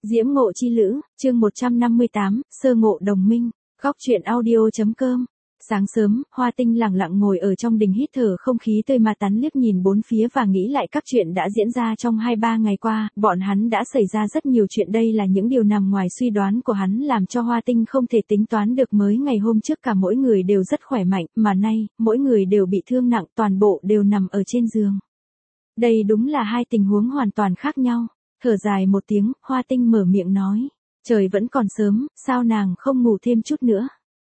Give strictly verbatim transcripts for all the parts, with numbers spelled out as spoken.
Diễm ngộ chi lữ, chương một trăm năm mươi tám, sơ ngộ đồng minh, góc truyện audio.com. Sáng sớm, Hoa Tinh lặng lặng ngồi ở trong đình hít thở không khí tươi mà tán liếc nhìn bốn phía và nghĩ lại các chuyện đã diễn ra trong hai ba ngày qua, bọn hắn đã xảy ra rất nhiều chuyện, đây là những điều nằm ngoài suy đoán của hắn làm cho Hoa Tinh không thể tính toán được. Mới ngày hôm trước cả mỗi người đều rất khỏe mạnh, mà nay, mỗi người đều bị thương nặng, toàn bộ đều nằm ở trên giường. Đây đúng là hai tình huống hoàn toàn khác nhau. Thở dài một tiếng, Hoa Tinh mở miệng nói, trời vẫn còn sớm, sao nàng không ngủ thêm chút nữa?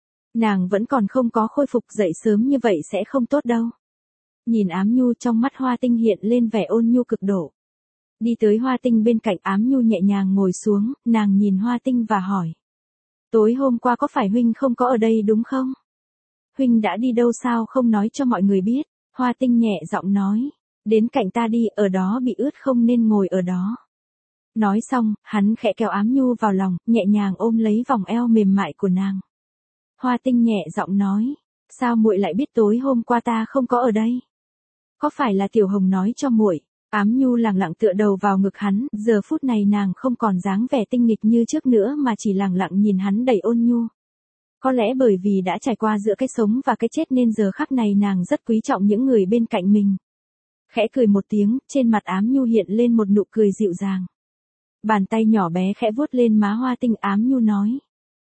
Nàng vẫn còn không có khôi phục, dậy sớm như vậy sẽ không tốt đâu. Nhìn Ám Nhu, trong mắt Hoa Tinh hiện lên vẻ ôn nhu cực độ. Đi tới Hoa Tinh bên cạnh, Ám Nhu nhẹ nhàng ngồi xuống, nàng nhìn Hoa Tinh và hỏi. Tối hôm qua có phải huynh không có ở đây đúng không? Huynh đã đi đâu sao không nói cho mọi người biết? Hoa Tinh nhẹ giọng nói, đến cạnh ta đi, ở đó bị ướt không nên ngồi ở đó. Nói xong, hắn khẽ kéo Ám Nhu vào lòng, nhẹ nhàng ôm lấy vòng eo mềm mại của nàng. Hoa Tinh nhẹ giọng nói, sao muội lại biết tối hôm qua ta không có ở đây? Có phải là Tiểu Hồng nói cho muội? Ám Nhu lặng lặng tựa đầu vào ngực hắn, giờ phút này nàng không còn dáng vẻ tinh nghịch như trước nữa mà chỉ lặng lặng nhìn hắn đầy ôn nhu. Có lẽ bởi vì đã trải qua giữa cái sống và cái chết nên giờ khắc này nàng rất quý trọng những người bên cạnh mình. Khẽ cười một tiếng, trên mặt Ám Nhu hiện lên một nụ cười dịu dàng. Bàn tay nhỏ bé khẽ vuốt lên má Hoa Tinh, Ám Nhu nói.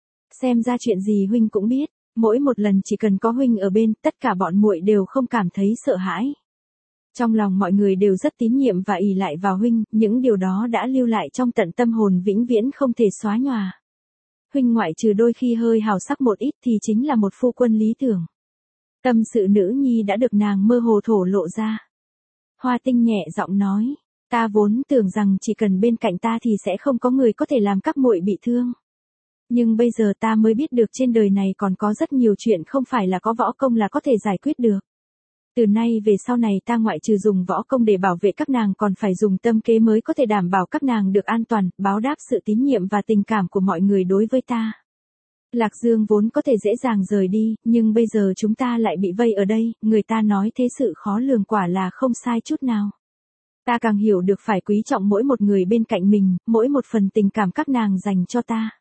Xem ra chuyện gì huynh cũng biết, mỗi một lần chỉ cần có huynh ở bên, tất cả bọn muội đều không cảm thấy sợ hãi. Trong lòng mọi người đều rất tín nhiệm và ỷ lại vào huynh, những điều đó đã lưu lại trong tận tâm hồn vĩnh viễn không thể xóa nhòa. Huynh ngoại trừ đôi khi hơi hào sắc một ít thì chính là một phu quân lý tưởng. Tâm sự nữ nhi đã được nàng mơ hồ thổ lộ ra. Hoa Tinh nhẹ giọng nói, ta vốn tưởng rằng chỉ cần bên cạnh ta thì sẽ không có người có thể làm các muội bị thương. Nhưng bây giờ ta mới biết được trên đời này còn có rất nhiều chuyện không phải là có võ công là có thể giải quyết được. Từ nay về sau này ta ngoại trừ dùng võ công để bảo vệ các nàng còn phải dùng tâm kế mới có thể đảm bảo các nàng được an toàn, báo đáp sự tín nhiệm và tình cảm của mọi người đối với ta. Lạc Dương vốn có thể dễ dàng rời đi, nhưng bây giờ chúng ta lại bị vây ở đây, người ta nói thế sự khó lường quả là không sai chút nào. Ta càng hiểu được phải quý trọng mỗi một người bên cạnh mình, mỗi một phần tình cảm các nàng dành cho ta.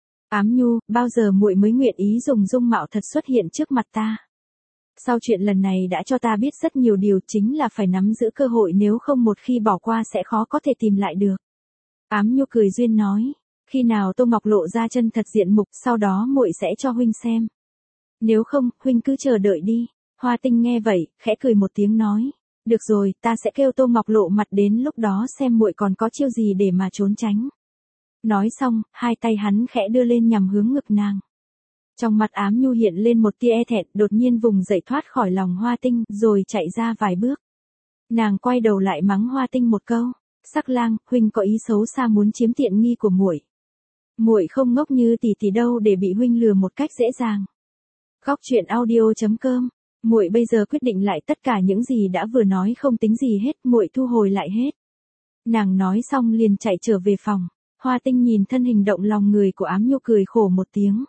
Ám Nhu, bao giờ muội mới nguyện ý dùng dung mạo thật xuất hiện trước mặt ta? Sau chuyện lần này đã cho ta biết rất nhiều điều, chính là phải nắm giữ cơ hội, nếu không một khi bỏ qua sẽ khó có thể tìm lại được. Ám Nhu cười duyên nói, khi nào Tô Ngọc lộ ra chân thật diện mục, sau đó muội sẽ cho huynh xem. Nếu không, huynh cứ chờ đợi đi. Hoa Tinh nghe vậy, khẽ cười một tiếng nói, được rồi, ta sẽ kêu Tô Ngọc lộ mặt, đến lúc đó xem muội còn có chiêu gì để mà trốn tránh. Nói xong, hai tay hắn khẽ đưa lên nhằm hướng ngực nàng. Trong mặt Ám Nhu hiện lên một tia e thẹn, đột nhiên vùng dậy thoát khỏi lòng Hoa Tinh, rồi chạy ra vài bước. Nàng quay đầu lại mắng Hoa Tinh một câu, Sắc Lang, huynh có ý xấu xa muốn chiếm tiện nghi của muội. Muội không ngốc như tỷ tỷ đâu để bị huynh lừa một cách dễ dàng. Góc truyện audio.com. Muội bây giờ quyết định lại tất cả những gì đã vừa nói, không tính gì hết, muội thu hồi lại hết. Nàng nói xong liền chạy trở về phòng. Hoa Tinh nhìn thân hình động lòng người của Ám Nhu cười khổ một tiếng.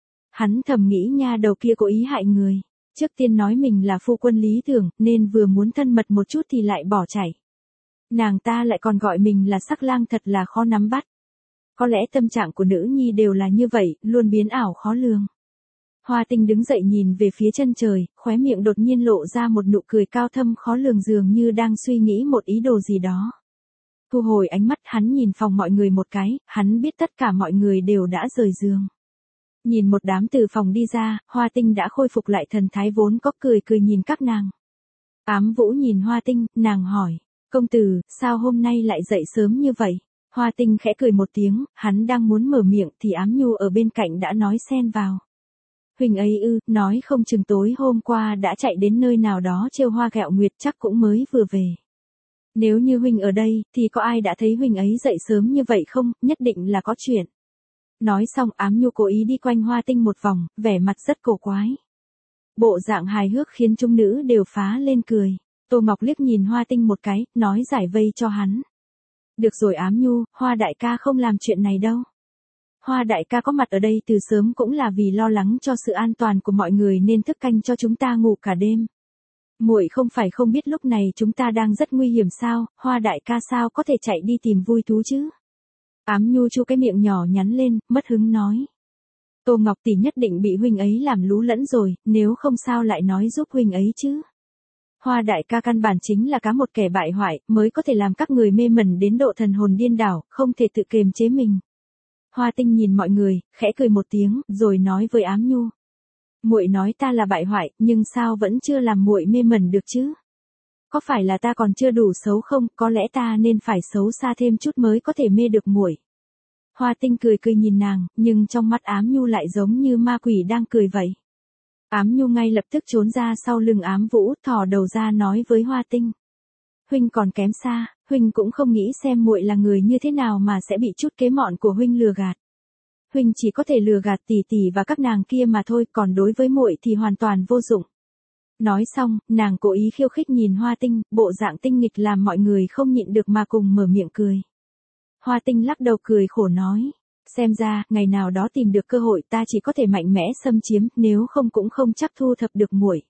Hắn thầm nghĩ nha đầu kia cố ý hại người. Trước tiên nói mình là phu quân lý tưởng, nên vừa muốn thân mật một chút thì lại bỏ chạy. Nàng ta lại còn gọi mình là Sắc Lang, thật là khó nắm bắt. Có lẽ tâm trạng của nữ nhi đều là như vậy, luôn biến ảo khó lường. Hoa Tinh đứng dậy nhìn về phía chân trời, khóe miệng đột nhiên lộ ra một nụ cười cao thâm khó lường, dường như đang suy nghĩ một ý đồ gì đó. Thu hồi ánh mắt, hắn nhìn phòng mọi người một cái, hắn biết tất cả mọi người đều đã rời giường. Nhìn một đám từ phòng đi ra, Hoa Tinh đã khôi phục lại thần thái vốn có, cười cười nhìn các nàng. Ám Vũ nhìn Hoa Tinh, nàng hỏi, công tử, sao hôm nay lại dậy sớm như vậy? Hoa Tinh khẽ cười một tiếng, hắn đang muốn mở miệng thì Ám Nhu ở bên cạnh đã nói xen vào. Huynh ấy ư, nói không chừng tối hôm qua đã chạy đến nơi nào đó trêu hoa gẹo nguyệt, chắc cũng mới vừa về. Nếu như huynh ở đây, thì có ai đã thấy huynh ấy dậy sớm như vậy không, nhất định là có chuyện. Nói xong Ám Nhu cố ý đi quanh Hoa Tinh một vòng, vẻ mặt rất cổ quái. Bộ dạng hài hước khiến chúng nữ đều phá lên cười. Tô Ngọc liếc nhìn Hoa Tinh một cái, nói giải vây cho hắn. Được rồi Ám Nhu, Hoa đại ca không làm chuyện này đâu. Hoa đại ca có mặt ở đây từ sớm cũng là vì lo lắng cho sự an toàn của mọi người nên thức canh cho chúng ta ngủ cả đêm. Muội không phải không biết lúc này chúng ta đang rất nguy hiểm sao, Hoa đại ca sao có thể chạy đi tìm vui thú chứ? Ám Nhu chu cái miệng nhỏ nhắn lên, mất hứng nói. Tô Ngọc tỷ nhất định bị huynh ấy làm lú lẫn rồi, nếu không sao lại nói giúp huynh ấy chứ. Hoa đại ca căn bản chính là cá một kẻ bại hoại, mới có thể làm các người mê mẩn đến độ thần hồn điên đảo, không thể tự kiềm chế mình. Hoa Tinh nhìn mọi người, khẽ cười một tiếng, rồi nói với Ám Nhu. Muội nói ta là bại hoại, nhưng sao vẫn chưa làm muội mê mẩn được chứ? Có phải là ta còn chưa đủ xấu không? Có lẽ ta nên phải xấu xa thêm chút mới có thể mê được muội. Hoa Tinh cười cười nhìn nàng, nhưng trong mắt Ám Nhu lại giống như ma quỷ đang cười vậy. Ám Nhu ngay lập tức trốn ra sau lưng Ám Vũ, thò đầu ra nói với Hoa Tinh. Huynh còn kém xa, huynh cũng không nghĩ xem muội là người như thế nào mà sẽ bị chút kế mọn của huynh lừa gạt. Huynh chỉ có thể lừa gạt tỷ tỷ và các nàng kia mà thôi, còn đối với muội thì hoàn toàn vô dụng. Nói xong, nàng cố ý khiêu khích nhìn Hoa Tinh, bộ dạng tinh nghịch làm mọi người không nhịn được mà cùng mở miệng cười. Hoa Tinh lắc đầu cười khổ nói. Xem ra, ngày nào đó tìm được cơ hội ta chỉ có thể mạnh mẽ xâm chiếm, nếu không cũng không chắc thu thập được muội.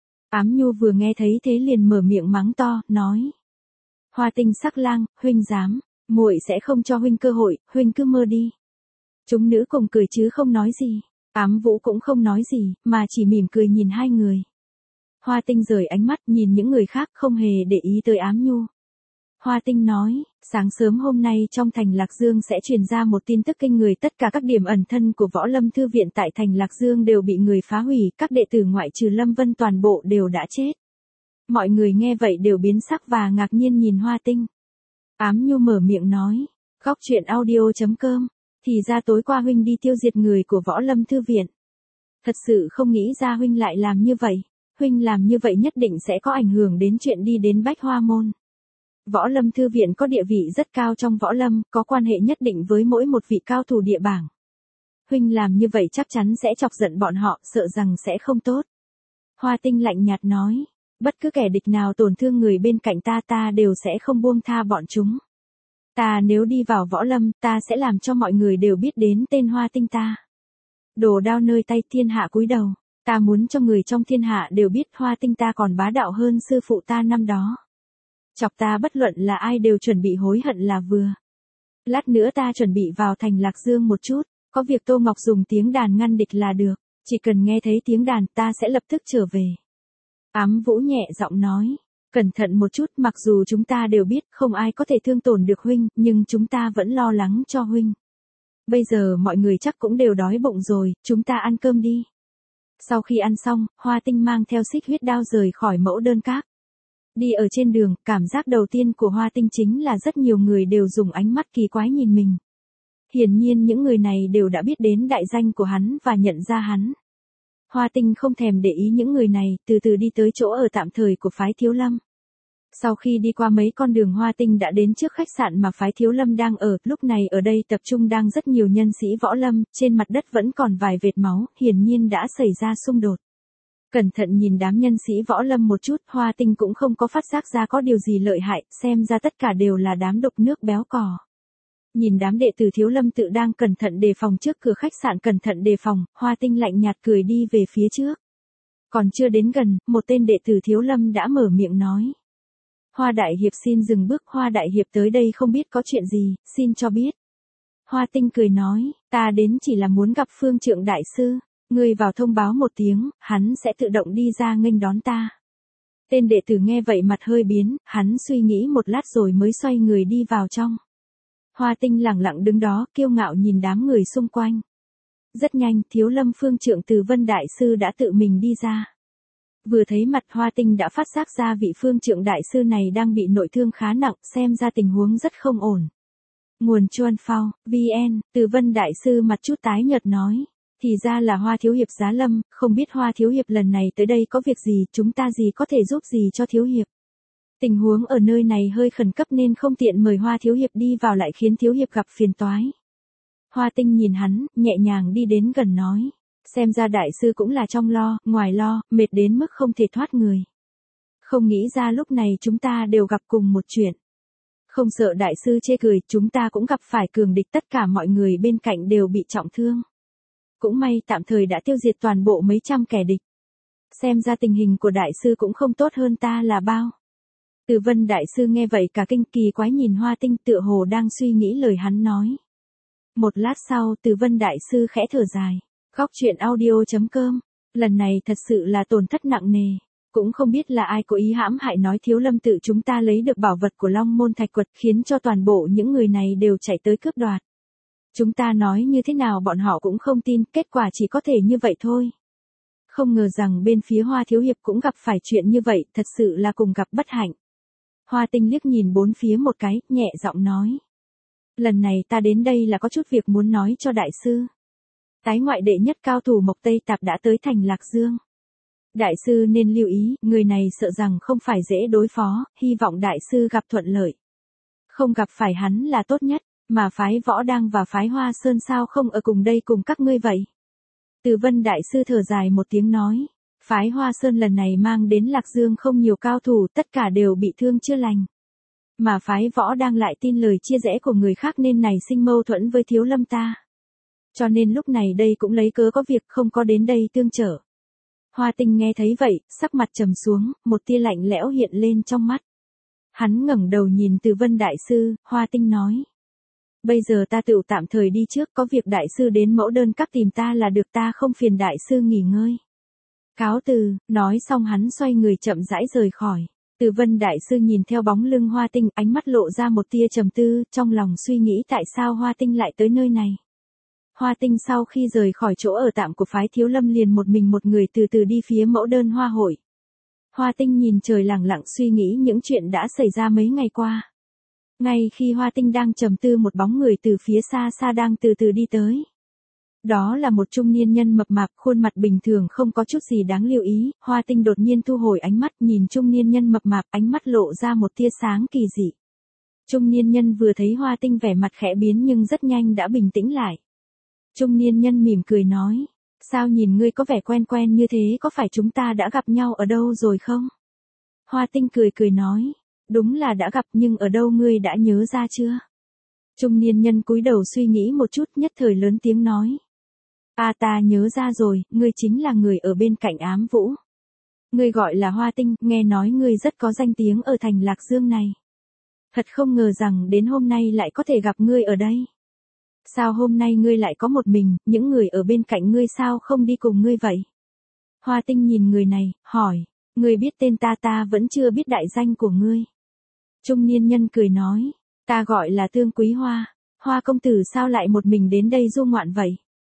Ám Nhu vừa nghe thấy thế liền mở miệng mắng to, nói. Hoa Tinh sắc lang, huynh dám, muội sẽ không cho huynh cơ hội, huynh cứ mơ đi. Chúng nữ cùng cười chứ không nói gì. Ám Vũ cũng không nói gì, mà chỉ mỉm cười nhìn hai người. Hoa Tinh rời ánh mắt nhìn những người khác không hề để ý tới Ám Nhu. Hoa Tinh nói, sáng sớm hôm nay trong thành Lạc Dương sẽ truyền ra một tin tức kinh người, tất cả các điểm ẩn thân của Võ Lâm Thư viện tại thành Lạc Dương đều bị người phá hủy, các đệ tử ngoại trừ Lâm Vân toàn bộ đều đã chết. Mọi người nghe vậy đều biến sắc và ngạc nhiên nhìn Hoa Tinh. Ám Nhu mở miệng nói, góc truyện audio chấm com, thì ra tối qua huynh đi tiêu diệt người của Võ Lâm Thư viện. Thật sự không nghĩ ra huynh lại làm như vậy, huynh làm như vậy nhất định sẽ có ảnh hưởng đến chuyện đi đến Bách Hoa Môn. Võ Lâm Thư viện có địa vị rất cao trong Võ Lâm, có quan hệ nhất định với mỗi một vị cao thủ địa bảng. Huynh làm như vậy chắc chắn sẽ chọc giận bọn họ, sợ rằng sẽ không tốt. Hoa Tinh lạnh nhạt nói, bất cứ kẻ địch nào tổn thương người bên cạnh ta ta đều sẽ không buông tha bọn chúng. Ta nếu đi vào Võ Lâm, ta sẽ làm cho mọi người đều biết đến tên Hoa Tinh ta. Đồ đao nơi tay thiên hạ cúi đầu, ta muốn cho người trong thiên hạ đều biết Hoa Tinh ta còn bá đạo hơn sư phụ ta năm đó. Chọc ta bất luận là ai đều chuẩn bị hối hận là vừa. Lát nữa ta chuẩn bị vào thành Lạc Dương một chút, có việc Tô Ngọc dùng tiếng đàn ngăn địch là được, chỉ cần nghe thấy tiếng đàn ta sẽ lập tức trở về. Ám Vũ nhẹ giọng nói, cẩn thận một chút, mặc dù chúng ta đều biết không ai có thể thương tổn được huynh, nhưng chúng ta vẫn lo lắng cho huynh. Bây giờ mọi người chắc cũng đều đói bụng rồi, chúng ta ăn cơm đi. Sau khi ăn xong, Hoa Tinh mang theo xích huyết đao rời khỏi Mẫu Đơn Các. Đi ở trên đường, cảm giác đầu tiên của Hoa Tinh chính là rất nhiều người đều dùng ánh mắt kỳ quái nhìn mình. Hiển nhiên những người này đều đã biết đến đại danh của hắn và nhận ra hắn. Hoa Tinh không thèm để ý những người này, từ từ đi tới chỗ ở tạm thời của phái Thiếu Lâm. Sau khi đi qua mấy con đường, Hoa Tinh đã đến trước khách sạn mà phái Thiếu Lâm đang ở, lúc này ở đây tập trung đang rất nhiều nhân sĩ Võ Lâm, trên mặt đất vẫn còn vài vệt máu, hiển nhiên đã xảy ra xung đột. Cẩn thận nhìn đám nhân sĩ Võ Lâm một chút, Hoa Tinh cũng không có phát giác ra có điều gì lợi hại, xem ra tất cả đều là đám đục nước béo cò. Nhìn đám đệ tử Thiếu Lâm tự đang cẩn thận đề phòng trước cửa khách sạn cẩn thận đề phòng, Hoa Tinh lạnh nhạt cười đi về phía trước. Còn chưa đến gần, một tên đệ tử Thiếu Lâm đã mở miệng nói. Hoa Đại Hiệp xin dừng bước, Hoa Đại Hiệp tới đây không biết có chuyện gì, xin cho biết. Hoa Tinh cười nói, ta đến chỉ là muốn gặp Phương Trượng Đại Sư, ngươi vào thông báo một tiếng, hắn sẽ tự động đi ra nghênh đón ta. Tên đệ tử nghe vậy mặt hơi biến, hắn suy nghĩ một lát rồi mới xoay người đi vào trong. Hoa Tinh lẳng lặng đứng đó, kiêu ngạo nhìn đám người xung quanh. Rất nhanh, Thiếu Lâm Phương Trượng Từ Vân Đại Sư đã tự mình đi ra. Vừa thấy mặt, Hoa Tinh đã phát giác ra vị Phương Trượng Đại Sư này đang bị nội thương khá nặng, xem ra tình huống rất không ổn. Nguồn Chuan Phao, vn, Từ Vân Đại Sư mặt chút tái nhợt nói. Thì ra là Hoa Thiếu Hiệp giá lâm, không biết Hoa Thiếu Hiệp lần này tới đây có việc gì, chúng ta gì có thể giúp gì cho Thiếu Hiệp. Tình huống ở nơi này hơi khẩn cấp nên không tiện mời Hoa Thiếu Hiệp đi vào, lại khiến Thiếu Hiệp gặp phiền toái. Hoa Tinh nhìn hắn, nhẹ nhàng đi đến gần nói. Xem ra Đại Sư cũng là trong lo, ngoài lo, mệt đến mức không thể thoát người. Không nghĩ ra lúc này chúng ta đều gặp cùng một chuyện. Không sợ Đại Sư chê cười, chúng ta cũng gặp phải cường địch, tất cả mọi người bên cạnh đều bị trọng thương. Cũng may tạm thời đã tiêu diệt toàn bộ mấy trăm kẻ địch. Xem ra tình hình của Đại Sư cũng không tốt hơn ta là bao. Từ Vân Đại Sư nghe vậy cả kinh, kỳ quái nhìn Hoa Tinh, tựa hồ đang suy nghĩ lời hắn nói. Một lát sau Từ Vân Đại Sư khẽ thở dài. Góc truyện audio chấm com. Lần này thật sự là tổn thất nặng nề. Cũng không biết là ai cố ý hãm hại nói Thiếu Lâm tự chúng ta lấy được bảo vật của Long Môn Thạch Quật, khiến cho toàn bộ những người này đều chạy tới cướp đoạt. Chúng ta nói như thế nào bọn họ cũng không tin, kết quả chỉ có thể như vậy thôi. Không ngờ rằng bên phía Hoa Thiếu Hiệp cũng gặp phải chuyện như vậy, thật sự là cùng gặp bất hạnh. Hoa Tinh liếc nhìn bốn phía một cái, nhẹ giọng nói. Lần này ta đến đây là có chút việc muốn nói cho đại sư. Tái ngoại đệ nhất cao thủ Mộc Tây Tạp đã tới thành Lạc Dương. Đại sư nên lưu ý, người này sợ rằng không phải dễ đối phó, hy vọng đại sư gặp thuận lợi. Không gặp phải hắn là tốt nhất, mà phái Võ Đăng và phái Hoa Sơn sao không ở cùng đây cùng các ngươi vậy? Từ Vân Đại sư thở dài một tiếng nói, phái Hoa Sơn lần này mang đến Lạc Dương không nhiều cao thủ, tất cả đều bị thương chưa lành. Mà phái Võ Đăng lại tin lời chia rẽ của người khác nên nảy sinh mâu thuẫn với Thiếu Lâm ta. Cho nên lúc này đây cũng lấy cớ có việc không có đến đây tương trợ. Hoa Tinh nghe thấy vậy, sắc mặt trầm xuống, một tia lạnh lẽo hiện lên trong mắt. Hắn ngẩng đầu nhìn Từ Vân Đại sư, Hoa Tinh nói. Bây giờ ta tự tạm thời đi trước, có việc đại sư đến mẫu đơn các tìm ta là được, ta không phiền đại sư nghỉ ngơi. Cáo từ, nói xong hắn xoay người chậm rãi rời khỏi. Từ Vân Đại sư nhìn theo bóng lưng Hoa Tinh, ánh mắt lộ ra một tia trầm tư, trong lòng suy nghĩ tại sao Hoa Tinh lại tới nơi này. Hoa Tinh sau khi rời khỏi chỗ ở tạm của phái Thiếu Lâm liền một mình một người từ từ đi phía mẫu đơn hoa hội. Hoa Tinh nhìn trời lặng lặng suy nghĩ những chuyện đã xảy ra mấy ngày qua. Ngay khi Hoa Tinh đang trầm tư, một bóng người từ phía xa xa đang từ từ đi tới. Đó là một trung niên nhân mập mạp, khuôn mặt bình thường không có chút gì đáng lưu ý. Hoa Tinh đột nhiên thu hồi ánh mắt nhìn trung niên nhân mập mạp, ánh mắt lộ ra một tia sáng kỳ dị. Trung niên nhân vừa thấy Hoa Tinh vẻ mặt khẽ biến nhưng rất nhanh đã bình tĩnh lại. Trung niên nhân mỉm cười nói, sao nhìn ngươi có vẻ quen quen như thế, có phải chúng ta đã gặp nhau ở đâu rồi không? Hoa Tinh cười cười nói, đúng là đã gặp nhưng ở đâu ngươi đã nhớ ra chưa? Trung niên nhân cúi đầu suy nghĩ một chút nhất thời lớn tiếng nói. À ta nhớ ra rồi, ngươi chính là người ở bên cạnh Ám Vũ. Ngươi gọi là Hoa Tinh, nghe nói ngươi rất có danh tiếng ở thành Lạc Dương này. Thật không ngờ rằng đến hôm nay lại có thể gặp ngươi ở đây. Sao hôm nay ngươi lại có một mình, những người ở bên cạnh ngươi sao không đi cùng ngươi vậy? Hoa Tinh nhìn người này, hỏi, ngươi biết tên ta? Ta vẫn chưa biết đại danh của ngươi. Trung niên nhân cười nói, ta gọi là Tương Quý Hoa. Hoa công tử sao lại một mình đến đây du ngoạn vậy?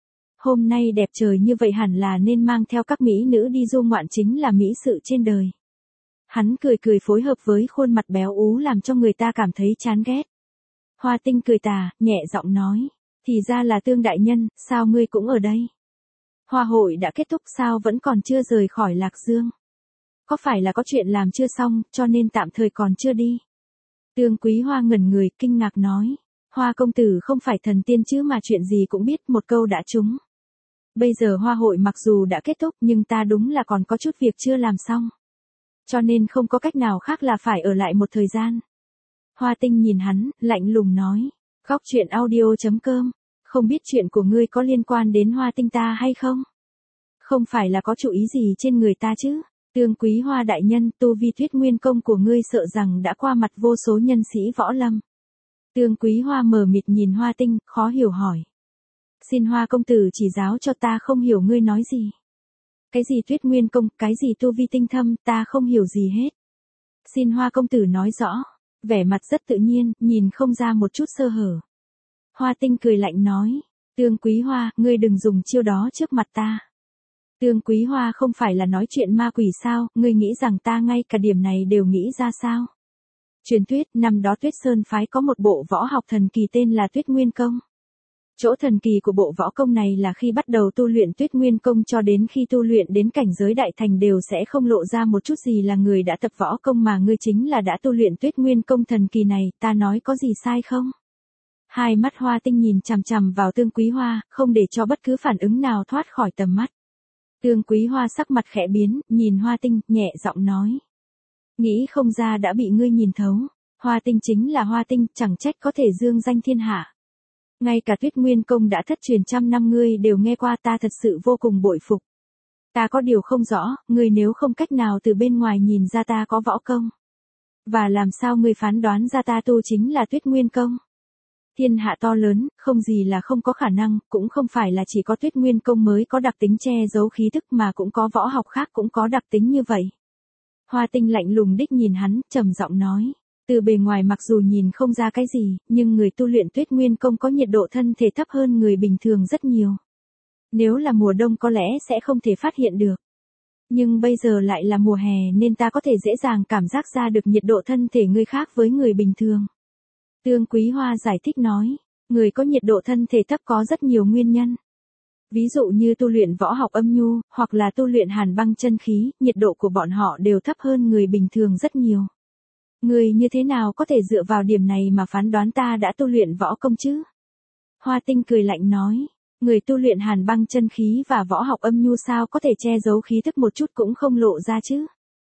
Hôm nay đẹp trời như vậy hẳn là nên mang theo các mỹ nữ đi du ngoạn, chính là mỹ sự trên đời. Hắn cười cười phối hợp với khuôn mặt béo ú làm cho người ta cảm thấy chán ghét. Hoa Tinh cười tà, nhẹ giọng nói, thì ra là Tương đại nhân, sao ngươi cũng ở đây? Hoa hội đã kết thúc sao vẫn còn chưa rời khỏi Lạc Dương? Có phải là có chuyện làm chưa xong, cho nên tạm thời còn chưa đi? Tương Quý Hoa ngẩn người, kinh ngạc nói, Hoa công tử không phải thần tiên chứ mà chuyện gì cũng biết, một câu đã trúng. Bây giờ hoa hội mặc dù đã kết thúc nhưng ta đúng là còn có chút việc chưa làm xong. Cho nên không có cách nào khác là phải ở lại một thời gian. Hoa Tinh nhìn hắn, lạnh lùng nói, góc truyện audio chấm com, không biết chuyện của ngươi có liên quan đến Hoa Tinh ta hay không? Không phải là có chủ ý gì trên người ta chứ? Tương Quý Hoa đại nhân, tu vi Tuyết Nguyên công của ngươi sợ rằng đã qua mặt vô số nhân sĩ võ lâm. Tương Quý Hoa mờ mịt nhìn Hoa Tinh, khó hiểu hỏi. Xin Hoa công tử chỉ giáo cho ta, không hiểu ngươi nói gì. Cái gì Tuyết Nguyên công, cái gì tu vi tinh thâm, ta không hiểu gì hết. Xin Hoa công tử nói rõ. Vẻ mặt rất tự nhiên, nhìn không ra một chút sơ hở. Hoa Tinh cười lạnh nói, Tương Quý Hoa, ngươi đừng dùng chiêu đó trước mặt ta. Tương Quý Hoa không phải là nói chuyện ma quỷ sao, ngươi nghĩ rằng ta ngay cả điểm này đều nghĩ ra sao? Truyền thuyết, năm đó Tuyết Sơn phái có một bộ võ học thần kỳ tên là Tuyết Nguyên công. Chỗ thần kỳ của bộ võ công này là khi bắt đầu tu luyện Tuyết Nguyên công cho đến khi tu luyện đến cảnh giới đại thành đều sẽ không lộ ra một chút gì là người đã tập võ công, mà ngươi chính là đã tu luyện Tuyết Nguyên công thần kỳ này, ta nói có gì sai không? Hai mắt Hoa Tinh nhìn chằm chằm vào Tương Quý Hoa, không để cho bất cứ phản ứng nào thoát khỏi tầm mắt. Tương Quý Hoa sắc mặt khẽ biến, nhìn Hoa Tinh, nhẹ giọng nói. Nghĩ không ra đã bị ngươi nhìn thấu. Hoa Tinh chính là Hoa Tinh, chẳng trách có thể dương danh thiên hạ. Ngay cả Tuyết Nguyên công đã thất truyền trăm năm ngươi đều nghe qua, ta thật sự vô cùng bội phục. Ta có điều không rõ, ngươi nếu không cách nào từ bên ngoài nhìn ra ta có võ công. Và làm sao ngươi phán đoán ra ta tu chính là Tuyết Nguyên công? Thiên hạ to lớn, không gì là không có khả năng, cũng không phải là chỉ có Tuyết Nguyên Công mới có đặc tính che giấu khí tức mà cũng có võ học khác cũng có đặc tính như vậy. Hoa Tinh lạnh lùng đích nhìn hắn, trầm giọng nói. Từ bề ngoài mặc dù nhìn không ra cái gì, nhưng người tu luyện Tuyết Nguyên Công có nhiệt độ thân thể thấp hơn người bình thường rất nhiều. Nếu là mùa đông có lẽ sẽ không thể phát hiện được. Nhưng bây giờ lại là mùa hè nên ta có thể dễ dàng cảm giác ra được nhiệt độ thân thể người khác với người bình thường. Tương Quý Hoa giải thích nói, người có nhiệt độ thân thể thấp có rất nhiều nguyên nhân. Ví dụ như tu luyện võ học âm nhu, hoặc là tu luyện hàn băng chân khí, nhiệt độ của bọn họ đều thấp hơn người bình thường rất nhiều. Người như thế nào có thể dựa vào điểm này mà phán đoán ta đã tu luyện võ công chứ? Hoa Tinh cười lạnh nói, người tu luyện hàn băng chân khí và võ học âm nhu sao có thể che giấu khí thức một chút cũng không lộ ra chứ?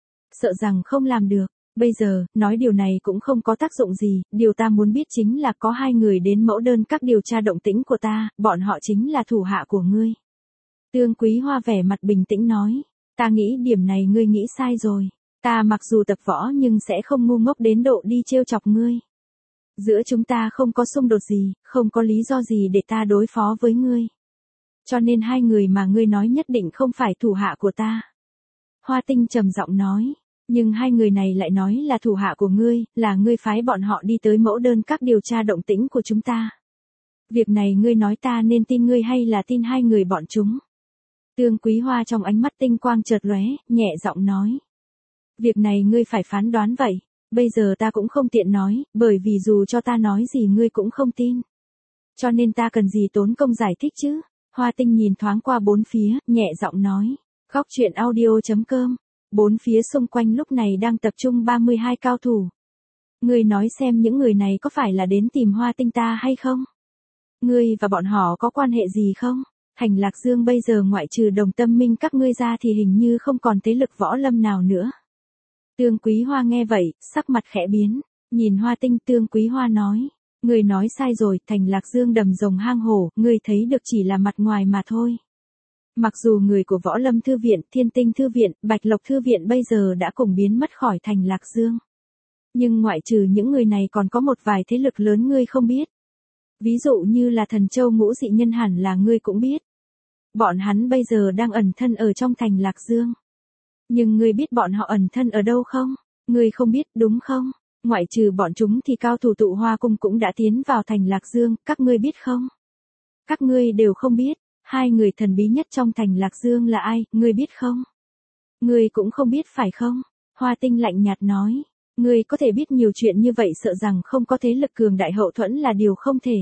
Sợ rằng không làm được. Bây giờ, nói điều này cũng không có tác dụng gì, điều ta muốn biết chính là có hai người đến mẫu đơn các điều tra động tĩnh của ta, bọn họ chính là thủ hạ của ngươi. Tương Quý Hoa vẻ mặt bình tĩnh nói, ta nghĩ điểm này ngươi nghĩ sai rồi, ta mặc dù tập võ nhưng sẽ không ngu ngốc đến độ đi trêu chọc ngươi. Giữa chúng ta không có xung đột gì, không có lý do gì để ta đối phó với ngươi. Cho nên hai người mà ngươi nói nhất định không phải thủ hạ của ta. Hoa Tinh trầm giọng nói. Nhưng hai người này lại nói là thủ hạ của ngươi, là ngươi phái bọn họ đi tới mẫu đơn các điều tra động tĩnh của chúng ta. Việc này ngươi nói ta nên tin ngươi hay là tin hai người bọn chúng? Tương Quý Hoa trong ánh mắt tinh quang chợt lóe, nhẹ giọng nói. Việc này ngươi phải phán đoán vậy, bây giờ ta cũng không tiện nói, bởi vì dù cho ta nói gì ngươi cũng không tin. Cho nên ta cần gì tốn công giải thích chứ? Hoa Tinh nhìn thoáng qua bốn phía, nhẹ giọng nói. Góc truyện audio chấm com. Bốn phía xung quanh lúc này đang tập trung ba mươi hai cao thủ. Ngươi nói xem những người này có phải là đến tìm Hoa Tinh ta hay không? Ngươi và bọn họ có quan hệ gì không? Thành Lạc Dương bây giờ ngoại trừ Đồng Tâm Minh các ngươi ra thì hình như không còn thế lực võ lâm nào nữa. Tương Quý Hoa nghe vậy, sắc mặt khẽ biến, nhìn Hoa Tinh. Tương Quý Hoa nói, ngươi nói sai rồi, Thành Lạc Dương đầm rồng hang hổ, ngươi thấy được chỉ là mặt ngoài mà thôi. Mặc dù người của Võ Lâm Thư Viện, Thiên Tinh Thư Viện, Bạch Lộc Thư Viện bây giờ đã cùng biến mất khỏi Thành Lạc Dương. Nhưng ngoại trừ những người này còn có một vài thế lực lớn ngươi không biết. Ví dụ như là Thần Châu Ngũ Dị Nhân hẳn là ngươi cũng biết. Bọn hắn bây giờ đang ẩn thân ở trong Thành Lạc Dương. Nhưng ngươi biết bọn họ ẩn thân ở đâu không? Ngươi không biết đúng không? Ngoại trừ bọn chúng thì cao thủ Tụ Hoa Cung cũng đã tiến vào Thành Lạc Dương, các ngươi biết không? Các ngươi đều không biết. Hai người thần bí nhất trong Thành Lạc Dương là ai, ngươi biết không? Ngươi cũng không biết phải không? Hoa Tinh lạnh nhạt nói. Ngươi có thể biết nhiều chuyện như vậy sợ rằng không có thế lực cường đại hậu thuẫn là điều không thể.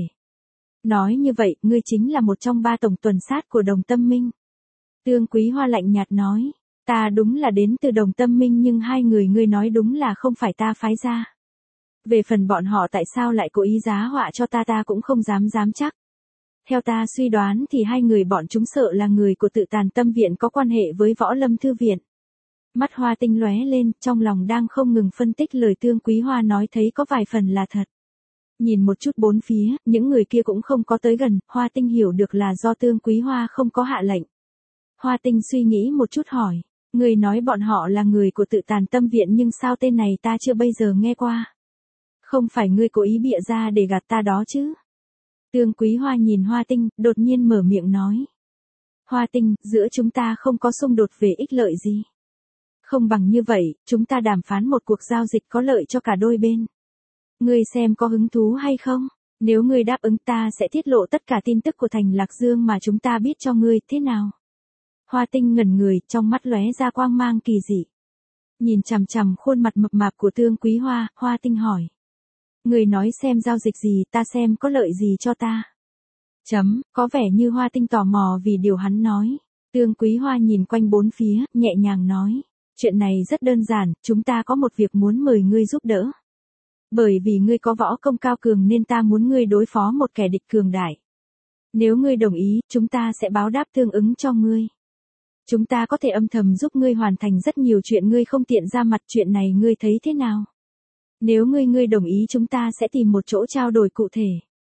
Nói như vậy, ngươi chính là một trong ba tổng tuần sát của Đồng Tâm Minh. Tương Quý Hoa lạnh nhạt nói. Ta đúng là đến từ Đồng Tâm Minh nhưng hai người ngươi nói đúng là không phải ta phái ra. Về phần bọn họ tại sao lại cố ý giá họa cho ta ta cũng không dám dám chắc. Theo ta suy đoán thì hai người bọn chúng sợ là người của Tự Tàn Tâm Viện có quan hệ với Võ Lâm Thư Viện. Mắt Hoa Tinh lóe lên, trong lòng đang không ngừng phân tích lời Tương Quý Hoa nói thấy có vài phần là thật. Nhìn một chút bốn phía, những người kia cũng không có tới gần, Hoa Tinh hiểu được là do Tương Quý Hoa không có hạ lệnh. Hoa Tinh suy nghĩ một chút hỏi, người nói bọn họ là người của Tự Tàn Tâm Viện nhưng sao tên này ta chưa bây giờ nghe qua. Không phải ngươi cố ý bịa ra để gạt ta đó chứ? Tương Quý Hoa nhìn Hoa Tinh, đột nhiên mở miệng nói. Hoa Tinh, giữa chúng ta không có xung đột về ích lợi gì. Không bằng như vậy, chúng ta đàm phán một cuộc giao dịch có lợi cho cả đôi bên. Ngươi xem có hứng thú hay không? Nếu ngươi đáp ứng ta sẽ tiết lộ tất cả tin tức của Thành Lạc Dương mà chúng ta biết cho ngươi, thế nào? Hoa Tinh ngẩn người, trong mắt lóe ra quang mang kỳ dị. Nhìn chằm chằm khuôn mặt mập mạp của Tương Quý Hoa, Hoa Tinh hỏi. Người nói xem giao dịch gì ta xem có lợi gì cho ta. Chấm, có vẻ như Hoa Tinh tò mò vì điều hắn nói. Tương Quý Hoa nhìn quanh bốn phía, nhẹ nhàng nói. Chuyện này rất đơn giản, chúng ta có một việc muốn mời ngươi giúp đỡ. Bởi vì ngươi có võ công cao cường nên ta muốn ngươi đối phó một kẻ địch cường đại. Nếu ngươi đồng ý, chúng ta sẽ báo đáp tương ứng cho ngươi. Chúng ta có thể âm thầm giúp ngươi hoàn thành rất nhiều chuyện ngươi không tiện ra mặt, chuyện này ngươi thấy thế nào? Nếu ngươi ngươi đồng ý chúng ta sẽ tìm một chỗ trao đổi cụ thể.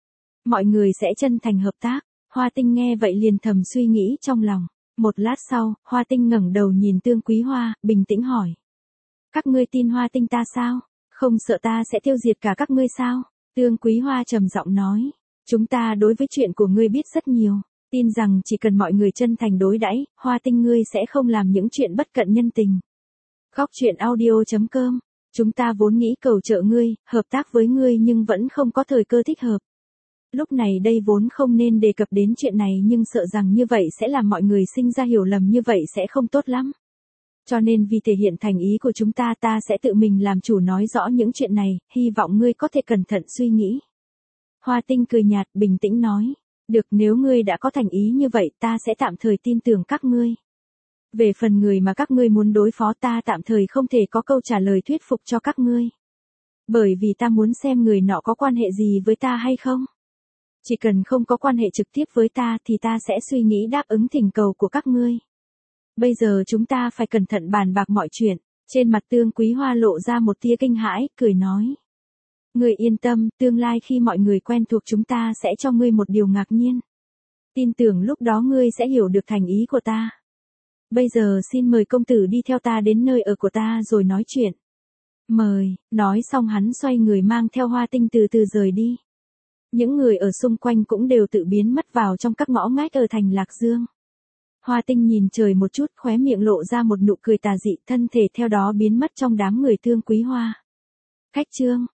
Mọi người sẽ chân thành hợp tác. Hoa Tinh nghe vậy liền thầm suy nghĩ trong lòng. Một lát sau, Hoa Tinh ngẩng đầu nhìn Tương Quý Hoa, bình tĩnh hỏi. Các ngươi tin Hoa Tinh ta sao? Không sợ ta sẽ tiêu diệt cả các ngươi sao? Tương Quý Hoa trầm giọng nói, chúng ta đối với chuyện của ngươi biết rất nhiều, tin rằng chỉ cần mọi người chân thành đối đãi, Hoa Tinh ngươi sẽ không làm những chuyện bất cận nhân tình. Khóc chuyện audio chấm com, chúng ta vốn nghĩ cầu trợ ngươi, hợp tác với ngươi nhưng vẫn không có thời cơ thích hợp. Lúc này đây vốn không nên đề cập đến chuyện này nhưng sợ rằng như vậy sẽ làm mọi người sinh ra hiểu lầm như vậy sẽ không tốt lắm. Cho nên vì thể hiện thành ý của chúng ta ta sẽ tự mình làm chủ nói rõ những chuyện này, hy vọng ngươi có thể cẩn thận suy nghĩ. Hoa Tinh cười nhạt, bình tĩnh nói, được nếu ngươi đã có thành ý như vậy ta sẽ tạm thời tin tưởng các ngươi. Về phần người mà các ngươi muốn đối phó ta tạm thời không thể có câu trả lời thuyết phục cho các ngươi. Bởi vì ta muốn xem người nọ có quan hệ gì với ta hay không. Chỉ cần không có quan hệ trực tiếp với ta thì ta sẽ suy nghĩ đáp ứng thỉnh cầu của các ngươi. Bây giờ chúng ta phải cẩn thận bàn bạc mọi chuyện. Trên mặt Tương Quý Hoa lộ ra một tia kinh hãi, cười nói. Ngươi yên tâm, tương lai khi mọi người quen thuộc chúng ta sẽ cho ngươi một điều ngạc nhiên. Tin tưởng lúc đó ngươi sẽ hiểu được thành ý của ta. Bây giờ xin mời công tử đi theo ta đến nơi ở của ta rồi nói chuyện. Mời, nói xong hắn xoay người mang theo Hoa Tinh từ từ rời đi. Những người ở xung quanh cũng đều tự biến mất vào trong các ngõ ngách ở thành Lạc Dương. Hoa Tinh nhìn trời một chút, khóe miệng lộ ra một nụ cười tà dị, thân thể theo đó biến mất trong đám người Tương Quý Hoa. Khách trương.